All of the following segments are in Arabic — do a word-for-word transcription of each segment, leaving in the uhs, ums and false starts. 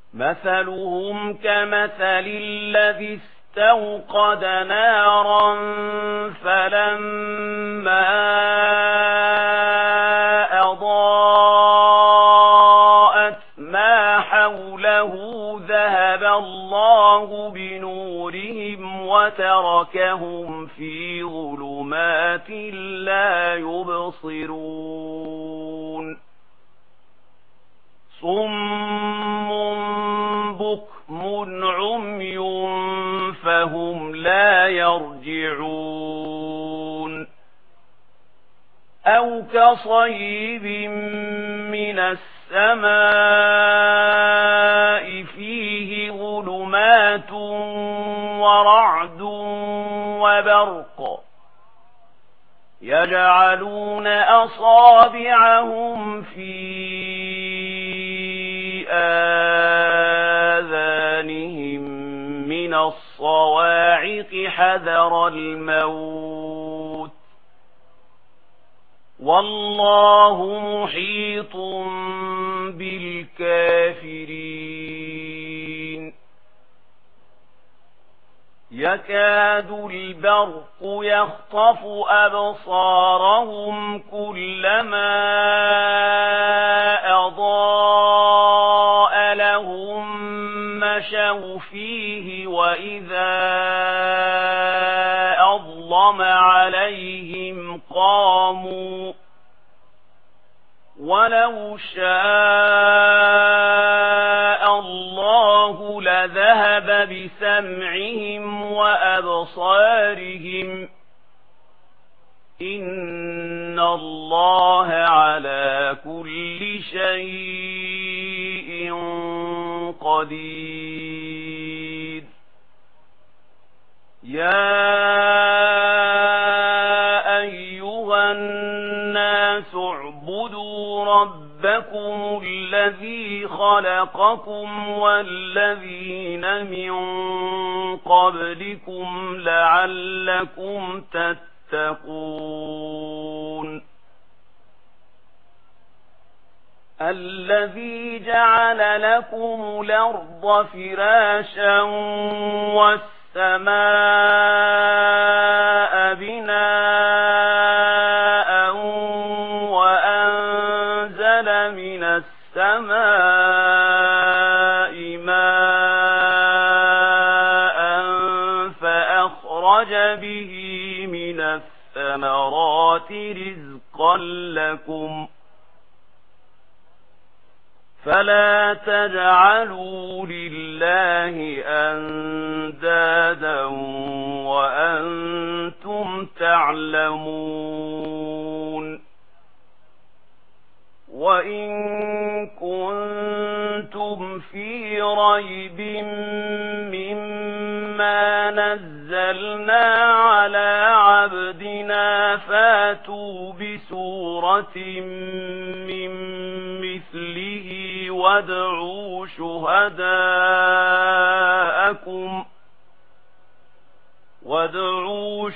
مثلهم كمثل الذي استوقد نارا فلما أضاءت ما حوله ذهب الله بنورهم وتركهم في ظلمات لا يبصرون صم بكم عمي فهم لا يرجعون أو كصيب من السماء فيه ظلمات ورعد وبرق يجعلون أصابعهم في آذانهم من الصواعق حذر الموت والله محيط بالكافرين يكاد البرق يخطف أبصارهم كلما أضاء لهم مشوا فيه وإذا أظلم عليهم قاموا ولو شاء الله لذهب بسمعهم وأبصارهم إن الله على كل شيء قدير يا أيها الناس اعبدوا ربكم الذي خلقكم والذين من قبلكم لعلكم تتقون الذي جعل لكم الأرض فراشا والسماء بناء وأنزل من السماء ماء فأخرج به من الثمرات رزقا لكم فلا تجعلوا لله أندادا وأنتم تعلمون وإن كنتم في ريب مما نزلنا على عبدنا فاتوا بسورة من مثله وادعوا شهداءكم وادعوا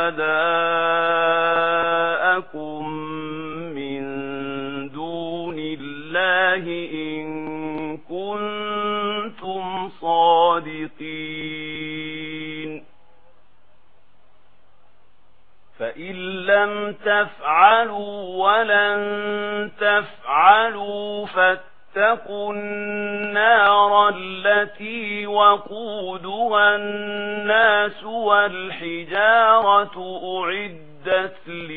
شهداءكم من دون الله إن كنتم صادقين فإن لم تفعلوا ولن تفعلوا فاتقوا النار التي وقودها الناس والحجارة أعدت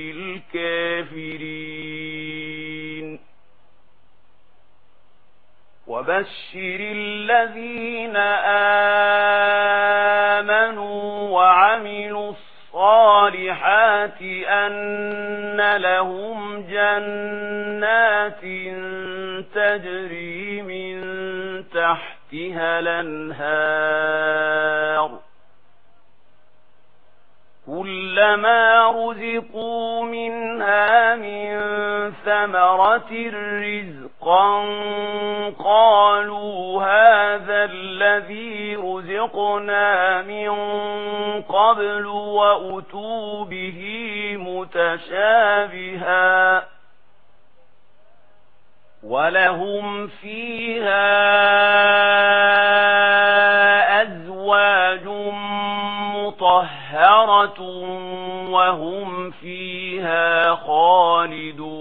للكافرين وبشر الذين آمنوا وعملوا الصالحات أن لهم جنات تجري من تحتها الأنهار كلما رزقوا منها من ثمرة رزقا قالوا هذا الذي رزقنا من قبل وأتوا به متشابها ولهم فيها مطهرة وهم فيها خالدون.